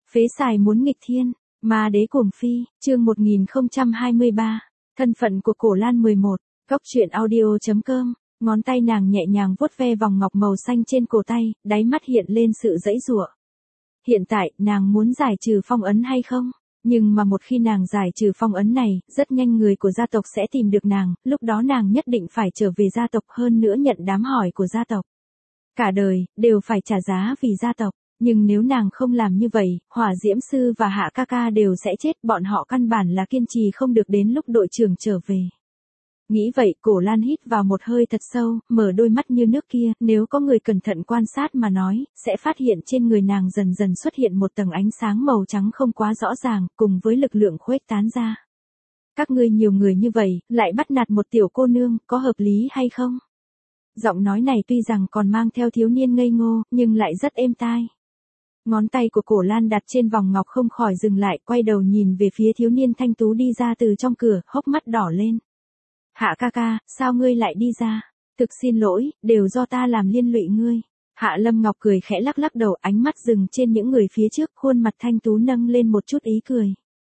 Phế xài muốn nghịch thiên, ma đế cuồng phi, chương 1023, thân phận của Cổ Lan 11, góc truyện audio.com, ngón tay nàng nhẹ nhàng vuốt ve vòng ngọc màu xanh trên cổ tay, đáy mắt hiện lên sự giãy giụa. Hiện tại, nàng muốn giải trừ phong ấn hay không? Nhưng mà một khi nàng giải trừ phong ấn này, rất nhanh người của gia tộc sẽ tìm được nàng, lúc đó nàng nhất định phải trở về gia tộc hơn nữa nhận đám hỏi của gia tộc. Cả đời, đều phải trả giá vì gia tộc. Nhưng nếu nàng không làm như vậy, Hỏa Diễm Sư và Hạ ca ca đều sẽ chết, bọn họ căn bản là kiên trì không được đến lúc đội trưởng trở về. Nghĩ vậy, Cổ Lan hít vào một hơi thật sâu, mở đôi mắt như nước kia, nếu có người cẩn thận quan sát mà nói, sẽ phát hiện trên người nàng dần dần xuất hiện một tầng ánh sáng màu trắng không quá rõ ràng, cùng với lực lượng khuếch tán ra. Các ngươi nhiều người như vậy, lại bắt nạt một tiểu cô nương, có hợp lý hay không? Giọng nói này tuy rằng còn mang theo thiếu niên ngây ngô, nhưng lại rất êm tai. Ngón tay của Cổ Lan đặt trên vòng ngọc không khỏi dừng lại, quay đầu nhìn về phía thiếu niên thanh tú đi ra từ trong cửa, hốc mắt đỏ lên. Hạ ca ca, sao ngươi lại đi ra? Thực xin lỗi, đều do ta làm liên lụy ngươi. Hạ Lâm Ngọc cười khẽ lắc lắc đầu, ánh mắt dừng trên những người phía trước, khuôn mặt thanh tú nâng lên một chút ý cười.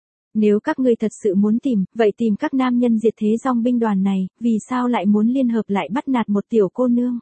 Nếu các ngươi thật sự muốn tìm, vậy tìm các nam nhân diệt thế dòng binh đoàn này, vì sao lại muốn liên hợp lại bắt nạt một tiểu cô nương?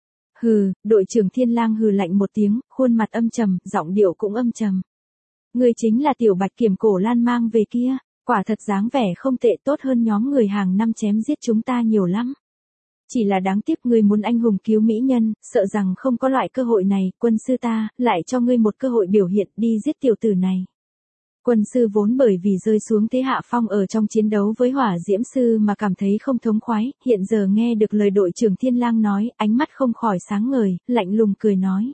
Hừ, đội trưởng Thiên Lang hừ lạnh một tiếng, khuôn mặt âm trầm, giọng điệu cũng âm trầm. Ngươi chính là tiểu bạch kiểm Cổ Lan mang về kia, quả thật dáng vẻ không tệ, tốt hơn nhóm người hàng năm chém giết chúng ta nhiều lắm. Chỉ là đáng tiếc ngươi muốn anh hùng cứu mỹ nhân, sợ rằng không có loại cơ hội này, quân sư ta, lại cho ngươi một cơ hội biểu hiện, đi giết tiểu tử này. Quân sư vốn bởi vì rơi xuống thế hạ phong ở trong chiến đấu với Hỏa Diễm Sư mà cảm thấy không thống khoái, hiện giờ nghe được lời đội trưởng Thiên Lang nói, ánh mắt không khỏi sáng ngời, lạnh lùng cười nói.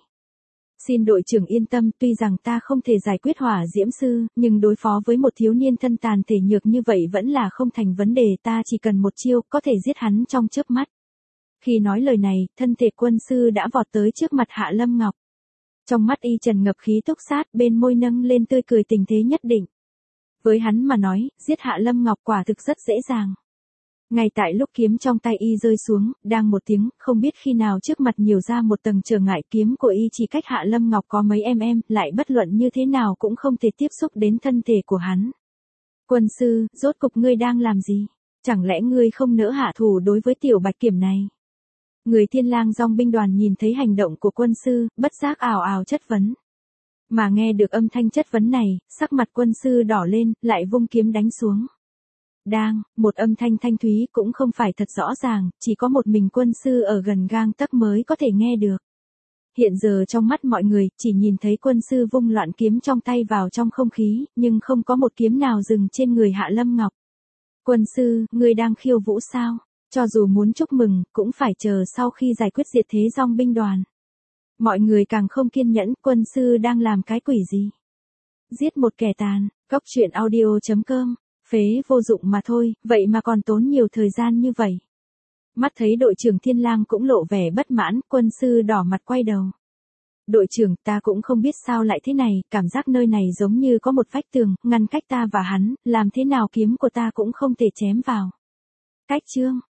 Xin đội trưởng yên tâm, tuy rằng ta không thể giải quyết Hỏa Diễm Sư, nhưng đối phó với một thiếu niên thân tàn thể nhược như vậy vẫn là không thành vấn đề, ta chỉ cần một chiêu, có thể giết hắn trong chớp mắt. Khi nói lời này, thân thể quân sư đã vọt tới trước mặt Hạ Lâm Ngọc. Trong mắt y trần ngập khí túc sát, bên môi nâng lên tươi cười tình thế nhất định. Với hắn mà nói, giết Hạ Lâm Ngọc quả thực rất dễ dàng. Ngay tại lúc kiếm trong tay y rơi xuống, đang một tiếng, không biết khi nào trước mặt nhiều ra một tầng trở ngại, kiếm của y chỉ cách Hạ Lâm Ngọc có mấy lại bất luận như thế nào cũng không thể tiếp xúc đến thân thể của hắn. Quân sư, rốt cục ngươi đang làm gì? Chẳng lẽ ngươi không nỡ hạ thủ đối với tiểu bạch kiểm này? Người Thiên Lang dòng binh đoàn nhìn thấy hành động của quân sư, bất giác ào ào chất vấn. Mà nghe được âm thanh chất vấn này, sắc mặt quân sư đỏ lên, lại vung kiếm đánh xuống. Đang, một âm thanh thanh thúy cũng không phải thật rõ ràng, chỉ có một mình quân sư ở gần gang tấc mới có thể nghe được. Hiện giờ trong mắt mọi người, chỉ nhìn thấy quân sư vung loạn kiếm trong tay vào trong không khí, nhưng không có một kiếm nào dừng trên người Hạ Lâm Ngọc. Quân sư, ngươi đang khiêu vũ sao? Cho dù muốn chúc mừng, cũng phải chờ sau khi giải quyết diệt thế dòng binh đoàn. Mọi người càng không kiên nhẫn, quân sư đang làm cái quỷ gì? Giết một kẻ tàn, góc truyện audio.com, phế vô dụng mà thôi, vậy mà còn tốn nhiều thời gian như vậy. Mắt thấy đội trưởng Thiên Lang cũng lộ vẻ bất mãn, quân sư đỏ mặt quay đầu. Đội trưởng, ta cũng không biết sao lại thế này, cảm giác nơi này giống như có một vách tường, ngăn cách ta và hắn, làm thế nào kiếm của ta cũng không thể chém vào. Cách chương